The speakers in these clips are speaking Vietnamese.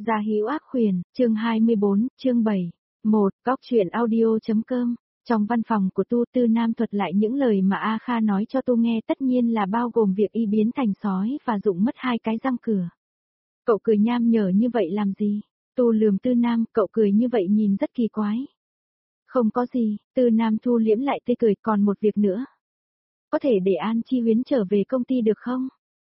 Gia Hữu Ác Khuyển, chương 24, chương 7. 1. Góc truyện audio.com. Trong văn phòng của Tu, Tư Nam thuật lại những lời mà A Kha nói cho Tu nghe, tất nhiên là bao gồm việc y biến thành sói và dụng mất 2 cái răng cửa. Cậu cười nham nhở như vậy làm gì? Tu lườm Tư Nam, cậu cười như vậy nhìn rất kỳ quái. Không có gì, Tư Nam thu liễm lại tươi cười, còn một việc nữa. Có thể để An Chi Huyến trở về công ty được không?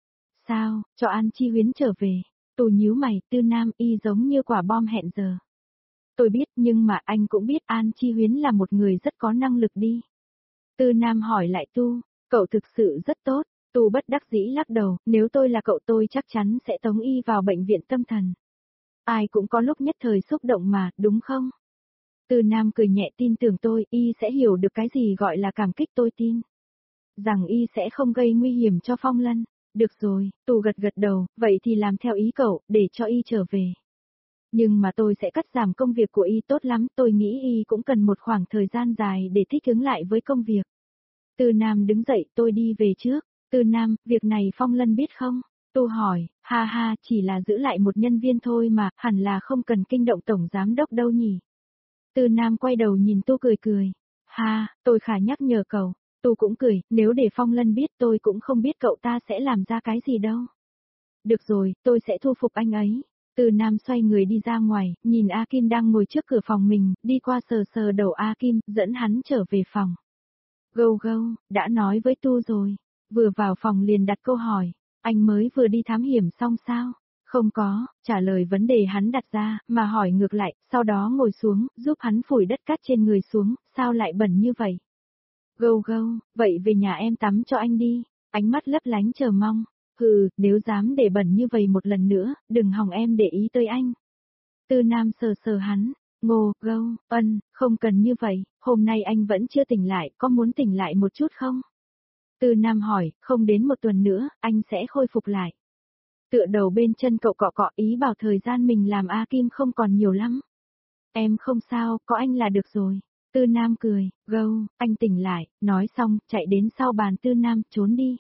Sao, cho An Chi Huyến trở về? Tu nhíu mày, Tư Nam, y giống như quả bom hẹn giờ. Tôi biết, nhưng mà anh cũng biết An Chi Huyến là một người rất có năng lực đi. Tư Nam hỏi lại Tu, cậu thực sự rất tốt. Tu bất đắc dĩ lắc đầu, nếu tôi là cậu tôi chắc chắn sẽ tống y vào bệnh viện tâm thần. Ai cũng có lúc nhất thời xúc động mà, đúng không? Tư Nam cười nhẹ, tin tưởng tôi, y sẽ hiểu được cái gì gọi là cảm kích, tôi tin rằng y sẽ không gây nguy hiểm cho Phong Lân. Được rồi, Tu gật gật đầu, vậy thì làm theo ý cậu, để cho y trở về. Nhưng mà tôi sẽ cắt giảm công việc của y tốt lắm, tôi nghĩ y cũng cần một khoảng thời gian dài để thích ứng lại với công việc. Tư Nam đứng dậy, tôi đi về trước. Tư Nam, việc này Phong Lân biết không? Tu hỏi, ha ha, chỉ là giữ lại một nhân viên thôi mà, hẳn là không cần kinh động tổng giám đốc đâu nhỉ. Tư Nam quay đầu nhìn Tu cười cười. Ha, tôi khả nhắc nhở cậu. Tu cũng cười, nếu để Phong Lân biết tôi cũng không biết cậu ta sẽ làm ra cái gì đâu. Được rồi, tôi sẽ thu phục anh ấy. Tư Nam xoay người đi ra ngoài, nhìn A Kim đang ngồi trước cửa phòng mình, đi qua sờ sờ đầu A Kim, dẫn hắn trở về phòng. Gâu gâu, đã nói với Tu rồi. Vừa vào phòng liền đặt câu hỏi, anh mới vừa đi thám hiểm xong sao? Không có, trả lời vấn đề hắn đặt ra, mà hỏi ngược lại, sau đó ngồi xuống, giúp hắn phủi đất cát trên người xuống, sao lại bẩn như vậy? Gâu gâu, vậy về nhà em tắm cho anh đi, ánh mắt lấp lánh chờ mong. Nếu dám để bẩn như vậy một lần nữa, đừng hòng em để ý tới anh. Tư Nam sờ sờ hắn, ngô, gâu, không cần như vậy, hôm nay anh vẫn chưa tỉnh lại, có muốn tỉnh lại một chút không? Tư Nam hỏi, không đến một tuần nữa, anh sẽ khôi phục lại. Tựa đầu bên chân cậu cọ cọ, ý bảo thời gian mình làm A Kim không còn nhiều lắm. Em không sao, có anh là được rồi. Tư Nam cười, gâu, anh tỉnh lại, nói xong, chạy đến sau bàn Tư Nam, trốn đi.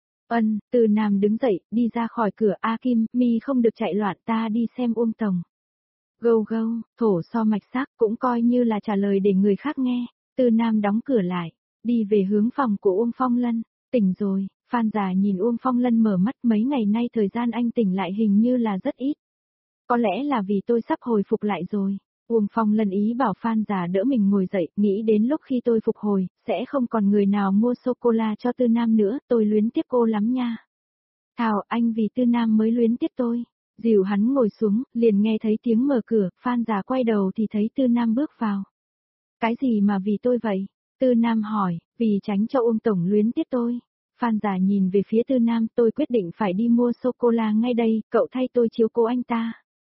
Tư Nam đứng dậy, đi ra khỏi cửa. A Kim, mi không được chạy loạn, ta đi xem Uông Tổng. Gâu gâu, thổ so mạch xác, cũng coi như là trả lời để người khác nghe. Tư Nam đóng cửa lại, đi về hướng phòng của Uông Phong Lân. Tỉnh rồi, Phan già nhìn Uông Phong Lân mở mắt, mấy ngày nay thời gian anh tỉnh lại hình như là rất ít. Có lẽ là vì tôi sắp hồi phục lại rồi. Uông Phong Lân ý bảo Phan già đỡ mình ngồi dậy, nghĩ đến lúc khi tôi phục hồi, sẽ không còn người nào mua sô-cô-la cho Tư Nam nữa, tôi luyến tiếc cô lắm nha. Thảo, anh vì Tư Nam mới luyến tiếc tôi. Dìu hắn ngồi xuống, liền nghe thấy tiếng mở cửa, Phan già quay đầu thì thấy Tư Nam bước vào. Cái gì mà vì tôi vậy? Tư Nam hỏi, vì tránh cho Uông Tổng luyến tiếc tôi. Phan già nhìn về phía Tư Nam, tôi quyết định phải đi mua sô-cô-la ngay đây, cậu thay tôi chiếu cố anh ta.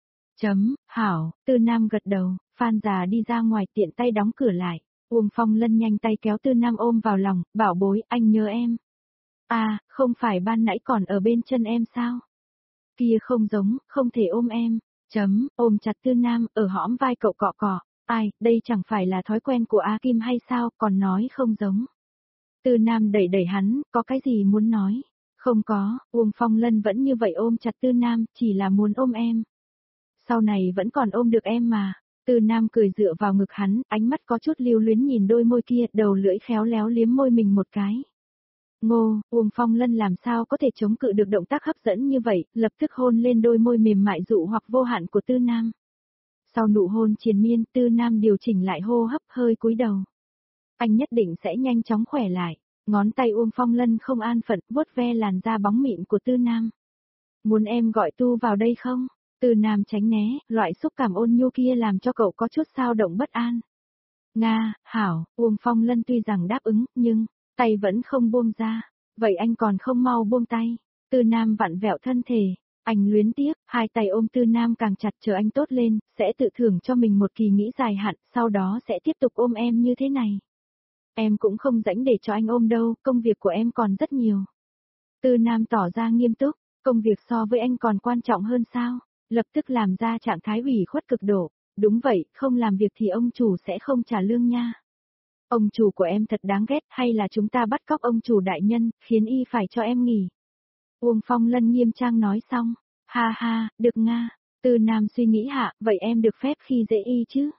Hảo, Tư Nam gật đầu, Phan già đi ra ngoài tiện tay đóng cửa lại. Uông Phong Lân nhanh tay kéo Tư Nam ôm vào lòng, bảo bối, anh nhớ em. À, không phải ban nãy còn ở bên chân em sao? Kia không giống, không thể ôm em. Ôm chặt Tư Nam, ở hõm vai cậu cọ cọ. Ai, đây chẳng phải là thói quen của A Kim hay sao, còn nói không giống. Tư Nam đẩy đẩy hắn, có cái gì muốn nói? Không có, Uông Phong Lân vẫn như vậy ôm chặt Tư Nam, chỉ là muốn ôm em. Sau này vẫn còn ôm được em mà. Tư Nam cười dựa vào ngực hắn, ánh mắt có chút lưu luyến nhìn đôi môi kia, đầu lưỡi khéo léo liếm môi mình một cái. Ngô, Uông Phong Lân làm sao có thể chống cự được động tác hấp dẫn như vậy, lập tức hôn lên đôi môi mềm mại dụ hoặc vô hạn của Tư Nam. Sau nụ hôn triền miên, Tư Nam điều chỉnh lại hô hấp, hơi cúi đầu. Anh nhất định sẽ nhanh chóng khỏe lại. Ngón tay Uông Phong Lân không an phận, vuốt ve làn da bóng mịn của Tư Nam. Muốn em gọi Tu vào đây không? Tư Nam tránh né, loại xúc cảm ôn nhu kia làm cho cậu có chút xao động bất an. Nga, hảo, Uông Phong Lân tuy rằng đáp ứng, nhưng, tay vẫn không buông ra. Vậy anh còn không mau buông tay. Tư Nam vặn vẹo thân thể. Anh luyến tiếc, hai tay ôm Tư Nam càng chặt, chờ anh tốt lên, sẽ tự thưởng cho mình một kỳ nghỉ dài hạn, sau đó sẽ tiếp tục ôm em như thế này. Em cũng không rảnh để cho anh ôm đâu, công việc của em còn rất nhiều. Tư Nam tỏ ra nghiêm túc, công việc so với anh còn quan trọng hơn sao? Lập tức làm ra trạng thái ủy khuất cực độ. Đúng vậy, không làm việc thì ông chủ sẽ không trả lương nha. Ông chủ của em thật đáng ghét, hay là chúng ta bắt cóc ông chủ đại nhân, khiến y phải cho em nghỉ. Uông Phong Lân nghiêm trang nói xong. Ha ha, được Nga. Tư Nam suy nghĩ hạ, vậy em được phép khi dễ y chứ?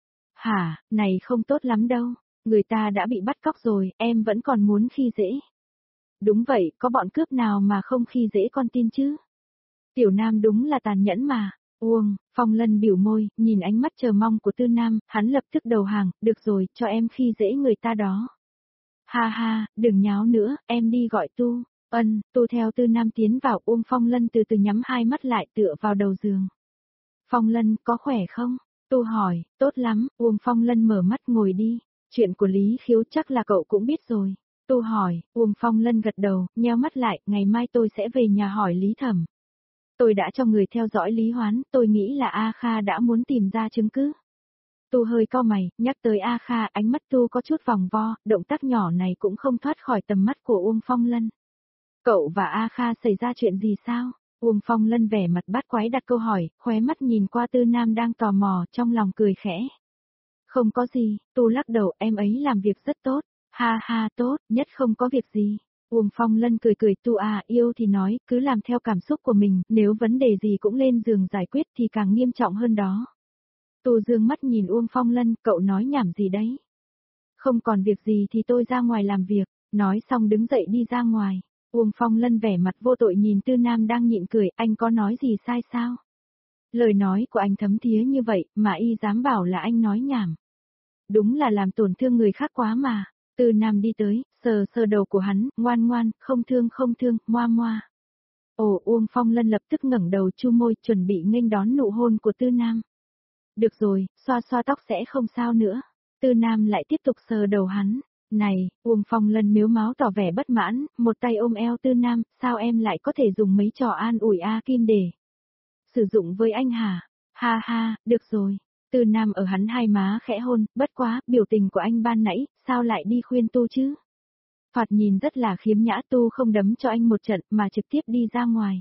Hả, này không tốt lắm đâu. Người ta đã bị bắt cóc rồi, em vẫn còn muốn khi dễ. Đúng vậy, có bọn cướp nào mà không khi dễ con tin chứ? Tiểu Nam đúng là tàn nhẫn mà. Uông, Phong Lân biểu môi, nhìn ánh mắt chờ mong của Tư Nam, hắn lập tức đầu hàng, được rồi, cho em khi dễ người ta đó. Ha ha, đừng nháo nữa, em đi gọi Tu. Tu theo Tư Nam tiến vào. Uông Phong Lân từ từ nhắm hai mắt lại tựa vào đầu giường. Phong Lân, có khỏe không? Tu hỏi, tốt lắm. Uông Phong Lân mở mắt, ngồi đi. Chuyện của Lý Khiếu chắc là cậu cũng biết rồi. Tu hỏi. Uông Phong Lân gật đầu, nheo mắt lại, ngày mai tôi sẽ về nhà hỏi Lý Thẩm. Tôi đã cho người theo dõi Lý Hoán, tôi nghĩ là A Kha đã muốn tìm ra chứng cứ. Tu hơi cau mày, nhắc tới A Kha, ánh mắt Tu có chút vòng vo, động tác nhỏ này cũng không thoát khỏi tầm mắt của Uông Phong Lân. Cậu và A Kha xảy ra chuyện gì sao? Uông Phong Lân vẻ mặt bát quái đặt câu hỏi, khóe mắt nhìn qua Tư Nam đang tò mò, trong lòng cười khẽ. Không có gì, Tu lắc đầu, em ấy làm việc rất tốt. Ha ha, tốt, nhất không có việc gì. Uông Phong Lân cười cười, Tu à, yêu thì nói, cứ làm theo cảm xúc của mình, nếu vấn đề gì cũng lên giường giải quyết thì càng nghiêm trọng hơn đó. Tu dương mắt nhìn Uông Phong Lân, cậu nói nhảm gì đấy? Không còn việc gì thì tôi ra ngoài làm việc, nói xong đứng dậy đi ra ngoài. Uông Phong Lân vẻ mặt vô tội nhìn Tư Nam đang nhịn cười, anh có nói gì sai sao? Lời nói của anh thấm thía như vậy, mà y dám bảo là anh nói nhảm. Đúng là làm tổn thương người khác quá mà. Tư Nam đi tới, sờ sờ đầu của hắn, ngoan ngoan, không thương, moa moa. Ồ, Uông Phong Lân lập tức ngẩng đầu chu môi, chuẩn bị nghênh đón nụ hôn của Tư Nam. Được rồi, xoa xoa tóc sẽ không sao nữa. Tư Nam lại tiếp tục sờ đầu hắn. Này, Uông Phong Lân miếu máu tỏ vẻ bất mãn, một tay ôm eo Tư Nam, sao em lại có thể dùng mấy trò an ủi A Kim để sử dụng với anh hả? Ha ha, được rồi. Tư Nam ở hắn hai má khẽ hôn, bất quá, biểu tình của anh ban nãy, sao lại đi khuyên Tu chứ? Thoạt nhìn rất là khiếm nhã, Tu không đấm cho anh một trận mà trực tiếp đi ra ngoài.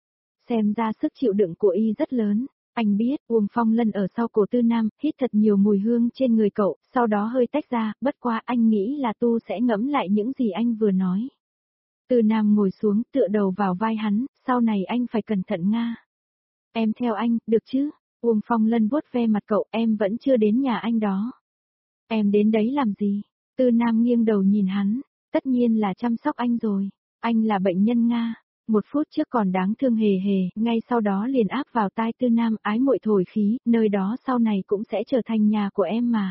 Xem ra sức chịu đựng của y rất lớn. Anh biết, Uông Phong Lân ở sau cổ Tư Nam, hít thật nhiều mùi hương trên người cậu, sau đó hơi tách ra, bất quá anh nghĩ là Tu sẽ ngẫm lại những gì anh vừa nói. Tư Nam ngồi xuống, tựa đầu vào vai hắn, sau này anh phải cẩn thận nga. Em theo anh, được chứ? Uông Phong Lân vuốt ve mặt cậu, em vẫn chưa đến nhà anh đó. Em đến đấy làm gì? Tư Nam nghiêng đầu nhìn hắn, tất nhiên là chăm sóc anh rồi. Anh là bệnh nhân Nga. Một phút trước còn đáng thương hề hề, ngay sau đó liền áp vào tai Tư Nam, ái muội thổi khí, nơi đó sau này cũng sẽ trở thành nhà của em mà.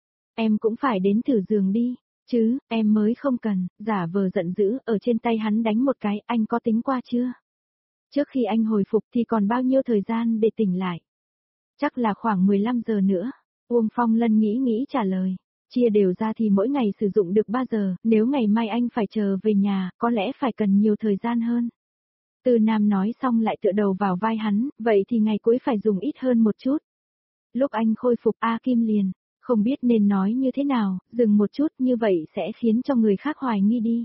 Em cũng phải đến thử giường đi, chứ, em mới không cần, giả vờ giận dữ, ở trên tay hắn đánh một cái, anh có tính qua chưa? Trước khi anh hồi phục thì còn bao nhiêu thời gian để tỉnh lại? Chắc là khoảng 15 giờ nữa. Uông Phong Lân nghĩ trả lời. Chia đều ra thì mỗi ngày sử dụng được 3 giờ, nếu ngày mai anh phải chờ về nhà, có lẽ phải cần nhiều thời gian hơn. Tư Nam nói xong lại tựa đầu vào vai hắn, vậy thì ngày cuối phải dùng ít hơn một chút. Lúc anh khôi phục A Kim liền, không biết nên nói như thế nào, dừng một chút như vậy sẽ khiến cho người khác hoài nghi đi.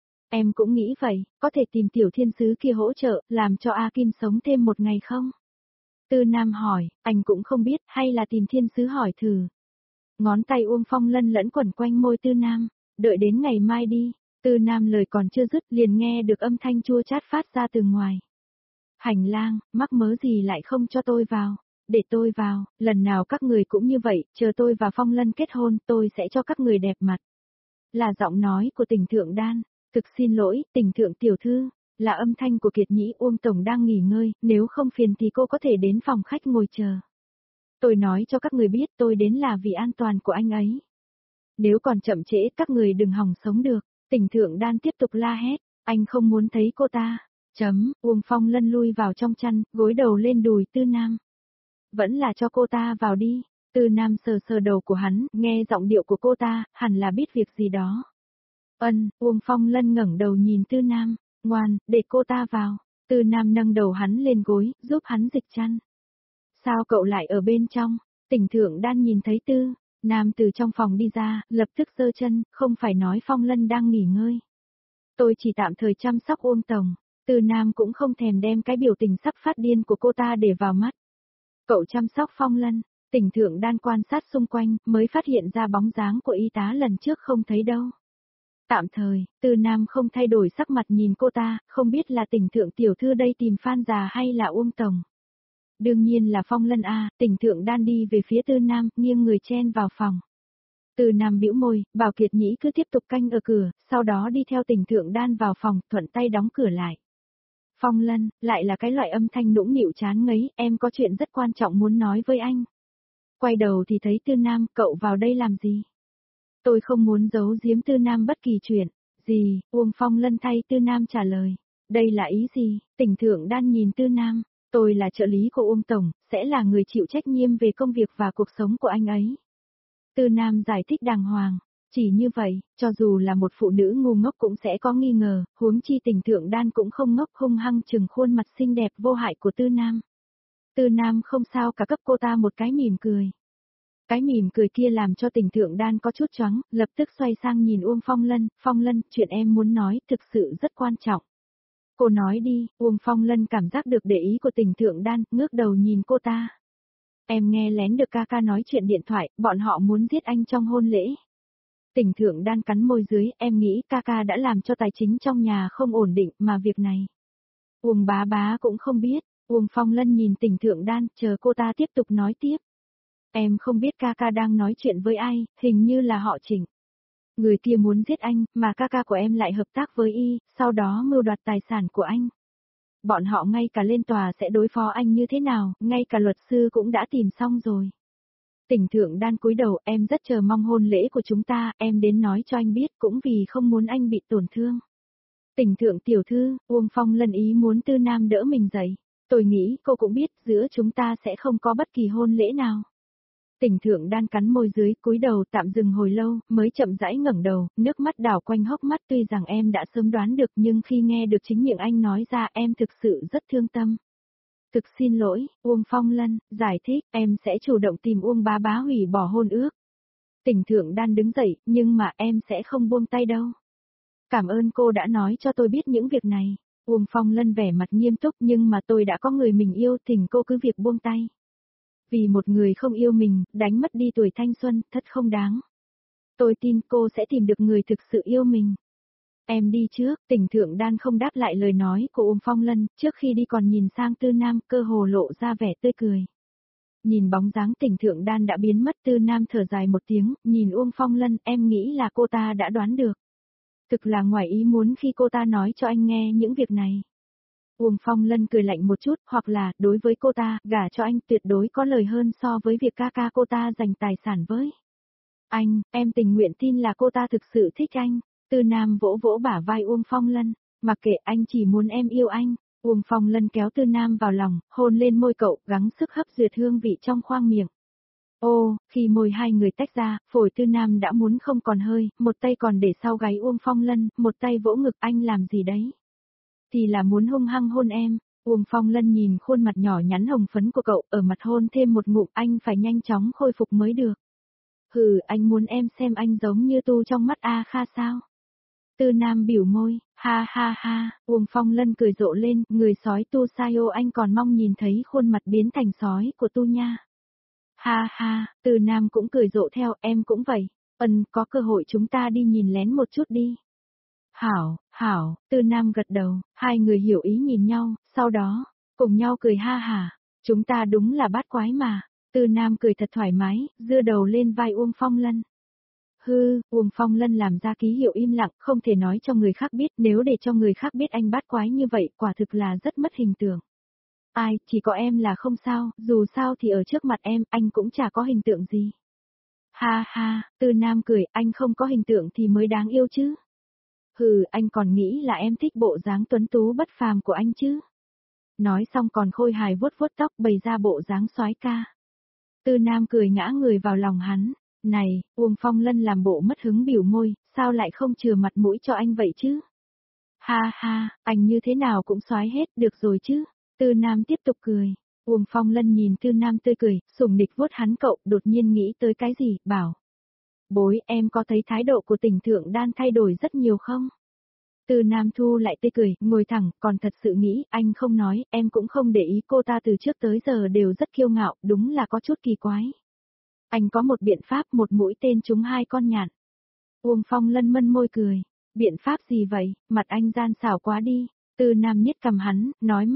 Em cũng nghĩ vậy, có thể tìm tiểu thiên sứ kia hỗ trợ, làm cho A Kim sống thêm một ngày không? Tư Nam hỏi, anh cũng không biết, hay là tìm thiên sứ hỏi thử. Ngón tay Uông Phong Lân lẫn quẩn quanh môi Tư Nam, đợi đến ngày mai đi. Tư Nam lời còn chưa dứt liền nghe được âm thanh chua chát phát ra từ ngoài. Hành lang, mắc mớ gì lại không cho tôi vào, để tôi vào, lần nào các người cũng như vậy, chờ tôi và Phong Lân kết hôn, tôi sẽ cho các người đẹp mặt. Là giọng nói của Tỉnh Thượng Đan, thực xin lỗi, Tỉnh Thượng Tiểu Thư, là âm thanh của Kiệt Nhĩ. Uông Tổng đang nghỉ ngơi, nếu không phiền thì cô có thể đến phòng khách ngồi chờ. Tôi nói cho các người biết tôi đến là vì an toàn của anh ấy. Nếu còn chậm trễ các người đừng hòng sống được. Tỉnh Thượng Đan tiếp tục la hét, anh không muốn thấy cô ta. Uông Phong Lân lui vào trong chăn, gối đầu lên đùi Tư Nam. Vẫn là cho cô ta vào đi. Tư Nam sờ sờ đầu của hắn, nghe giọng điệu của cô ta, hẳn là biết việc gì đó. Uông Phong Lân ngẩng đầu nhìn Tư Nam, ngoan, để cô ta vào. Tư Nam nâng đầu hắn lên gối, giúp hắn dịch chăn. Sao cậu lại ở bên trong? Tỉnh Thượng Đan nhìn thấy Tư Nam từ trong phòng đi ra, lập tức giơ chân, không phải nói Phong Lân đang nghỉ ngơi. Tôi chỉ tạm thời chăm sóc Uông Tổng. Tư Nam cũng không thèm đem cái biểu tình sắp phát điên của cô ta để vào mắt. Cậu chăm sóc Phong Lân. Tỉnh Thượng Đan quan sát xung quanh, mới phát hiện ra bóng dáng của y tá lần trước không thấy đâu. Tạm thời, Tư Nam không thay đổi sắc mặt nhìn cô ta, không biết là Tỉnh Thượng Tiểu Thư đây tìm Phan già hay là Uông Tổng. Đương nhiên là Phong Lân a, Tỉnh Thượng Đan đi về phía Tư Nam, nghiêng người chen vào phòng. Tư Nam bĩu môi, Bảo Kiệt Nhĩ cứ tiếp tục canh ở cửa, sau đó đi theo Tỉnh Thượng Đan vào phòng, thuận tay đóng cửa lại. Phong Lân, lại là cái loại âm thanh nũng nịu chán ngấy, em có chuyện rất quan trọng muốn nói với anh. Quay đầu thì thấy Tư Nam, cậu vào đây làm gì? Tôi không muốn giấu giếm Tư Nam bất kỳ chuyện. Gì? Uông Phong Lân thay Tư Nam trả lời. Đây là ý gì? Tỉnh Thượng Đan nhìn Tư Nam. Tôi là trợ lý của Uông Tổng, sẽ là người chịu trách nhiệm về công việc và cuộc sống của anh ấy. Tư Nam giải thích đàng hoàng. Chỉ như vậy, cho dù là một phụ nữ ngu ngốc cũng sẽ có nghi ngờ, huống chi Tỉnh Thượng Đan cũng không ngốc, hung hăng trừng khuôn mặt xinh đẹp vô hại của Tư Nam. Tư Nam không sao cả, cấp cô ta một cái mỉm cười. Cái mỉm cười kia làm cho Tỉnh Thượng Đan có chút choáng, lập tức xoay sang nhìn Uông Phong Lân, chuyện em muốn nói thực sự rất quan trọng. Cô nói đi, Uông Phong Lân cảm giác được để ý của Tỉnh Thượng Đan, ngước đầu nhìn cô ta. Em nghe lén được ca ca nói chuyện điện thoại, bọn họ muốn giết anh trong hôn lễ. Tỉnh Thượng Đan cắn môi dưới, em nghĩ ca ca đã làm cho tài chính trong nhà không ổn định mà việc này. Uông bá bá cũng không biết, Uông Phong Lân nhìn Tỉnh Thượng Đan, chờ cô ta tiếp tục nói tiếp. Em không biết ca ca đang nói chuyện với ai, hình như là họ Trịnh. Người kia muốn giết anh, mà ca ca của em lại hợp tác với y, sau đó mưu đoạt tài sản của anh. Bọn họ ngay cả lên tòa sẽ đối phó anh như thế nào, ngay cả luật sư cũng đã tìm xong rồi. Tỉnh Thượng Đan cúi đầu, em rất chờ mong hôn lễ của chúng ta, em đến nói cho anh biết cũng vì không muốn anh bị tổn thương. Tỉnh Thượng tiểu thư, Uông Phong Lân ý muốn Tư Nam đỡ mình dậy. Tôi nghĩ cô cũng biết giữa chúng ta sẽ không có bất kỳ hôn lễ nào. Tỉnh Thượng Đan cắn môi dưới, cúi đầu tạm dừng hồi lâu, mới chậm rãi ngẩng đầu, nước mắt đảo quanh hốc mắt, tuy rằng em đã sớm đoán được nhưng khi nghe được chính miệng anh nói ra em thực sự rất thương tâm. Thực xin lỗi, Uông Phong Lân, giải thích, em sẽ chủ động tìm Uông bá bá hủy bỏ hôn ước. Tỉnh Thượng Đan đứng dậy, nhưng mà em sẽ không buông tay đâu. Cảm ơn cô đã nói cho tôi biết những việc này. Uông Phong Lân vẻ mặt nghiêm túc, nhưng mà tôi đã có người mình yêu, thỉnh cô cứ việc buông tay. Vì một người không yêu mình, đánh mất đi tuổi thanh xuân, thật không đáng. Tôi tin cô sẽ tìm được người thực sự yêu mình. Em đi trước, Tỉnh Thượng Đan không đáp lại lời nói của Uông Phong Lân, trước khi đi còn nhìn sang Tư Nam, cơ hồ lộ ra vẻ tươi cười. Nhìn bóng dáng Tỉnh Thượng Đan đã biến mất, Tư Nam thở dài một tiếng, nhìn Uông Phong Lân, em nghĩ là cô ta đã đoán được. Thực là ngoài ý muốn khi cô ta nói cho anh nghe những việc này. Uông Phong Lân cười lạnh một chút, hoặc là, đối với cô ta, gả cho anh tuyệt đối có lời hơn so với việc ca ca cô ta giành tài sản với. Anh, em tình nguyện tin là cô ta thực sự thích anh. Tư Nam vỗ vỗ bả vai Uông Phong Lân, mặc kệ anh chỉ muốn em yêu anh. Uông Phong Lân kéo Tư Nam vào lòng, hôn lên môi cậu, gắng sức hấp duyệt hương vị trong khoang miệng. Ô, khi môi hai người tách ra, phổi Tư Nam đã muốn không còn hơi, một tay còn để sau gáy Uông Phong Lân, một tay vỗ ngực, anh làm gì đấy? Thì là muốn hung hăng hôn em. Uông Phong Lân nhìn khuôn mặt nhỏ nhắn hồng phấn của cậu, ở mặt hôn thêm một ngụm, anh phải nhanh chóng khôi phục mới được. Hừ, anh muốn em xem anh giống như tu trong mắt A Kha sao? Tư Nam biểu môi, ha ha ha, Uông Phong Lân cười rộ lên, người sói tu Sayo, anh còn mong nhìn thấy khuôn mặt biến thành sói của tu nha. Ha ha, Tư Nam cũng cười rộ theo, em cũng vậy. Có cơ hội chúng ta đi nhìn lén một chút đi. Hảo, Tư Nam gật đầu, hai người hiểu ý nhìn nhau, sau đó, cùng nhau cười ha hả. Chúng ta đúng là bát quái mà. Tư Nam cười thật thoải mái, dưa đầu lên vai Uông Phong Lân. Uông Phong Lân làm ra ký hiệu im lặng, không thể nói cho người khác biết, nếu để cho người khác biết anh bát quái như vậy, quả thực là rất mất hình tượng. Ai, chỉ có em là không sao, dù sao thì ở trước mặt em, anh cũng chả có hình tượng gì. Ha ha, Tư Nam cười, anh không có hình tượng thì mới đáng yêu chứ. Anh còn nghĩ là em thích bộ dáng tuấn tú bất phàm của anh chứ. Nói xong còn khôi hài vuốt vuốt tóc, bày ra bộ dáng soái ca. Tư Nam cười ngã người vào lòng hắn. Này, Uông Phong Lân làm bộ mất hứng biểu môi, sao lại không chừa mặt mũi cho anh vậy chứ? Ha ha, anh như thế nào cũng soái hết, được rồi chứ. Tư Nam tiếp tục cười. Uông Phong Lân nhìn Tư Nam tươi cười, sủng nịch vuốt hắn cậu, đột nhiên nghĩ tới cái gì, bảo. Bối, em có thấy thái độ của Tỉnh Thượng Đan thay đổi rất nhiều không? Tư Nam thu lại tươi cười, ngồi thẳng, còn thật sự nghĩ, anh không nói, em cũng không để ý, cô ta từ trước tới giờ đều rất kiêu ngạo, đúng là có chút kỳ quái. Anh có một biện pháp, một mũi tên trúng hai con nhạn. Uông Phong Lân mân môi cười. Biện pháp gì vậy, mặt anh gian xảo quá đi. Tư Nam niết cầm hắn, nói mau.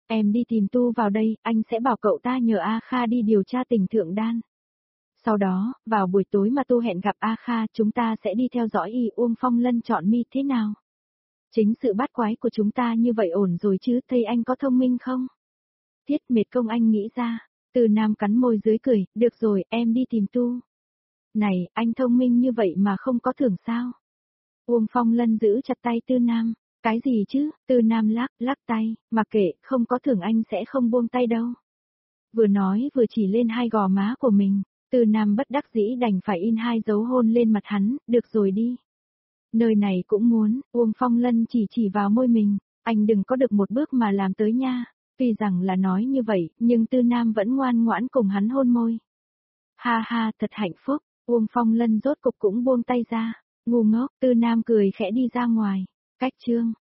Em đi tìm Tu vào đây, anh sẽ bảo cậu ta nhờ A Kha đi điều tra tình Thượng Đan. Sau đó, vào buổi tối mà Tu hẹn gặp A Kha, chúng ta sẽ đi theo dõi y. Uông Phong Lân chọn mi thế nào? Chính sự bắt quái của chúng ta như vậy ổn rồi chứ, thầy anh có thông minh không? Tiết Mệt Công Anh nghĩ ra, Từ Nam cắn môi dưới cười, được rồi, em đi tìm Tu. Này, anh thông minh như vậy mà không có thưởng sao? Uông Phong Lân giữ chặt tay Tư Nam, cái gì chứ? Tư Nam lắc tay, mặc kệ, không có thưởng anh sẽ không buông tay đâu. Vừa nói vừa chỉ lên hai gò má của mình, Tư Nam bất đắc dĩ đành phải in hai dấu hôn lên mặt hắn, được rồi đi. Nơi này cũng muốn, Uông Phong Lân chỉ vào môi mình, anh đừng có được một bước mà làm tới nha. Tuy rằng là nói như vậy, nhưng Tư Nam vẫn ngoan ngoãn cùng hắn hôn môi. Ha ha, thật hạnh phúc, Uông Phong Lân rốt cục cũng buông tay ra. Ngu ngốc, Tư Nam cười khẽ đi ra ngoài. Cách chương